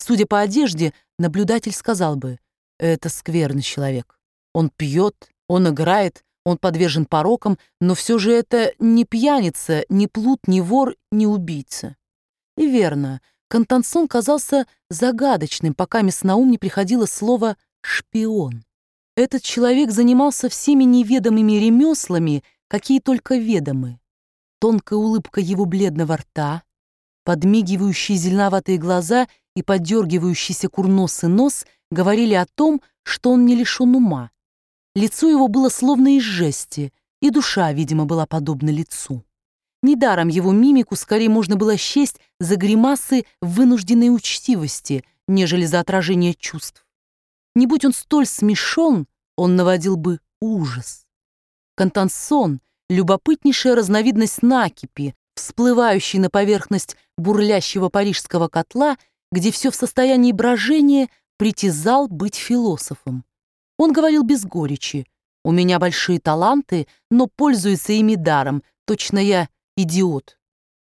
Судя по одежде, наблюдатель сказал бы: это скверный человек. Он пьет, он играет, он подвержен порокам, но все же это не пьяница, не плут, не вор, не убийца. И верно, Контансон казался загадочным, пока на ум не приходило слово «шпион». Этот человек занимался всеми неведомыми ремеслами, какие только ведомы. Тонкая улыбка его бледного рта, подмигивающие зеленоватые глаза и поддергивающийся курносый нос говорили о том, что он не лишен ума. Лицо его было словно из жести, и душа, видимо, была подобна лицу. Недаром его мимику скорее можно было счесть за гримасы вынужденной учтивости, нежели за отражение чувств. Не будь он столь смешон, он наводил бы ужас. Контансон — любопытнейшая разновидность накипи, всплывающий на поверхность бурлящего парижского котла, где все в состоянии брожения, притязал быть философом. Он говорил без горечи: «У меня большие таланты, но пользуется ими даром, точно я идиот».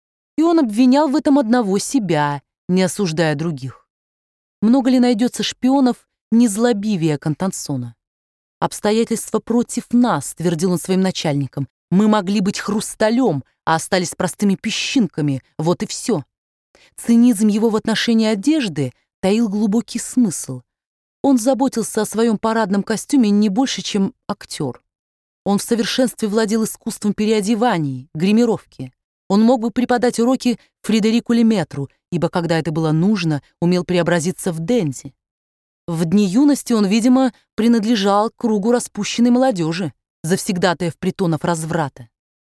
И он обвинял в этом одного себя, не осуждая других. Много ли найдется шпионов незлобивее Контансона? «Обстоятельства против нас», — твердил он своим начальникам. «Мы могли быть хрусталем, а остались простыми песчинками. Вот и все». Цинизм его в отношении одежды таил глубокий смысл. Он заботился о своем парадном костюме не больше, чем актер. Он в совершенстве владел искусством переодеваний, гримировки. Он мог бы преподать уроки Фредерику Леметру, ибо, когда это было нужно, умел преобразиться в денди. В дни юности он, видимо, принадлежал к кругу распущенной молодежи, завсегдатаев притонов разврата.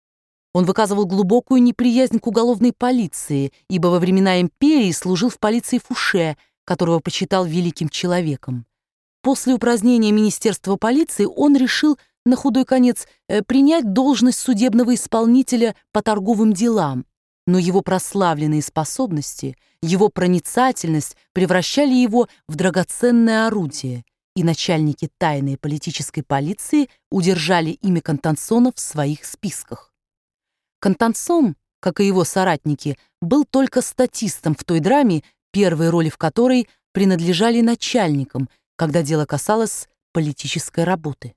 Он выказывал глубокую неприязнь к уголовной полиции, ибо во времена империи служил в полиции Фуше, которого почитал великим человеком. После упразднения Министерства полиции он решил на худой конец принять должность судебного исполнителя по торговым делам, но его прославленные способности, его проницательность превращали его в драгоценное орудие, и начальники тайной политической полиции удержали имя Контансона в своих списках. Контансон, как и его соратники, был только статистом в той драме, первые роли в которой принадлежали начальникам, когда дело касалось политической работы.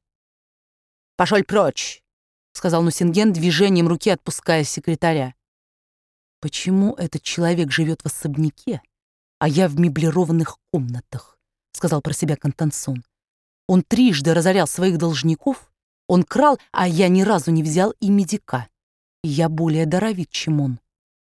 «Пошёл прочь», — сказал Нусинген, движением руки отпуская секретаря. «Почему этот человек живет в особняке, а я в меблированных комнатах?» — сказал про себя Контансон. «Он трижды разорял своих должников, он крал, а я ни разу не взял и медика. И я более даровит, чем он».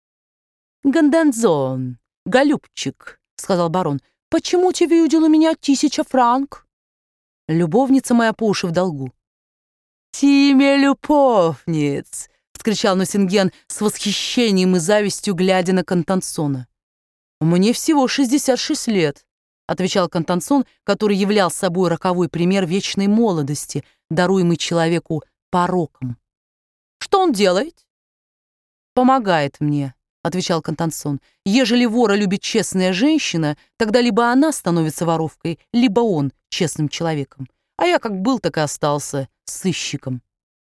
«Гандензон, голубчик», — сказал барон, — «почему ты видел у меня 1000 франк?» «Любовница моя по уши в долгу». «Тиме любовниц!» — вскричал Нусинген с восхищением и завистью, глядя на Контансона. «Мне всего 66 лет», — отвечал Контансон, который являл собой роковой пример вечной молодости, даруемый человеку пороком. «Что он делает?» «Помогает мне», — отвечал Контансон. «Ежели вора любит честная женщина, тогда либо она становится воровкой, либо он честным человеком. А я как был, так и остался сыщиком».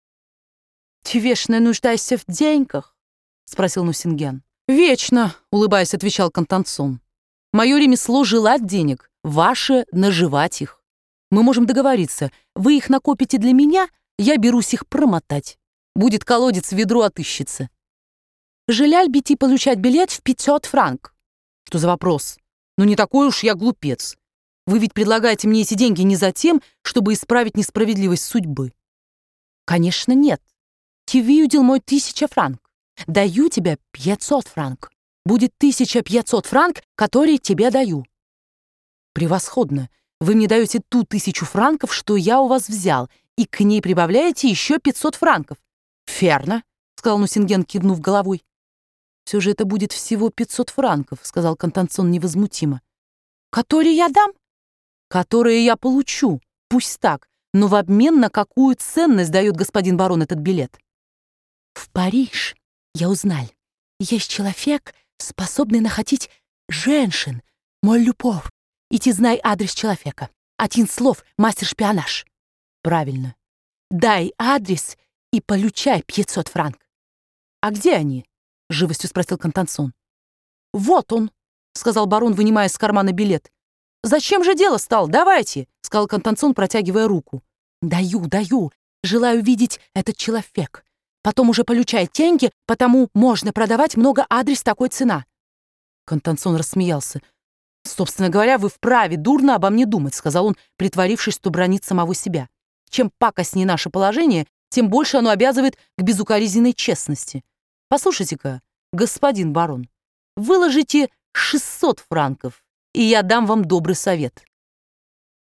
«Ты вечно нуждаешься в деньгах?» — спросил Нусинген. «Вечно», — улыбаясь, отвечал Контансон. «Мое ремесло — желать денег, ваше — наживать их. Мы можем договориться. Вы их накопите для меня, я берусь их промотать. Будет колодец, ведро отыщется». «Желал бы ты получать билет в 500 франк?» «Что за вопрос? Ну не такой уж я глупец. Вы ведь предлагаете мне эти деньги не за тем, чтобы исправить несправедливость судьбы». «Конечно, нет. Ты видел мой 1000 франк. Даю тебе 500 франк. Будет 1500 франк, которые тебе даю». «Превосходно. Вы мне даете ту 1000 франков, что я у вас взял, и к ней прибавляете еще 500 франков». «Верно», — сказал Нусинген, кивнув головой. «Все же это будет всего 500 франков», — сказал Контансон невозмутимо. «Которые я дам?» «Которые я получу. Пусть так. Но в обмен на какую ценность дает господин барон этот билет?» «В Париж, я узнал, есть человек, способный находить женщин, мой любовь. И ты знай адрес человека. Один слов, мастер-шпионаж». «Правильно. Дай адрес и получай 500 франк». «А где они?» — живостью спросил Контансон. «Вот он», — сказал барон, вынимая из кармана билет. «Зачем же дело стал? Давайте!» — сказал Контанцион, протягивая руку. «Даю. Желаю видеть этот человек. Потом уже получает деньги, потому можно продавать много адрес такой цена». Контанцион рассмеялся. «Собственно говоря, вы вправе дурно обо мне думать», — сказал он, притворившись, что бранит самого себя. «Чем пакостнее наше положение, тем больше оно обязывает к безукоризненной честности. Послушайте-ка, господин барон, выложите 600 франков, и я дам вам добрый совет.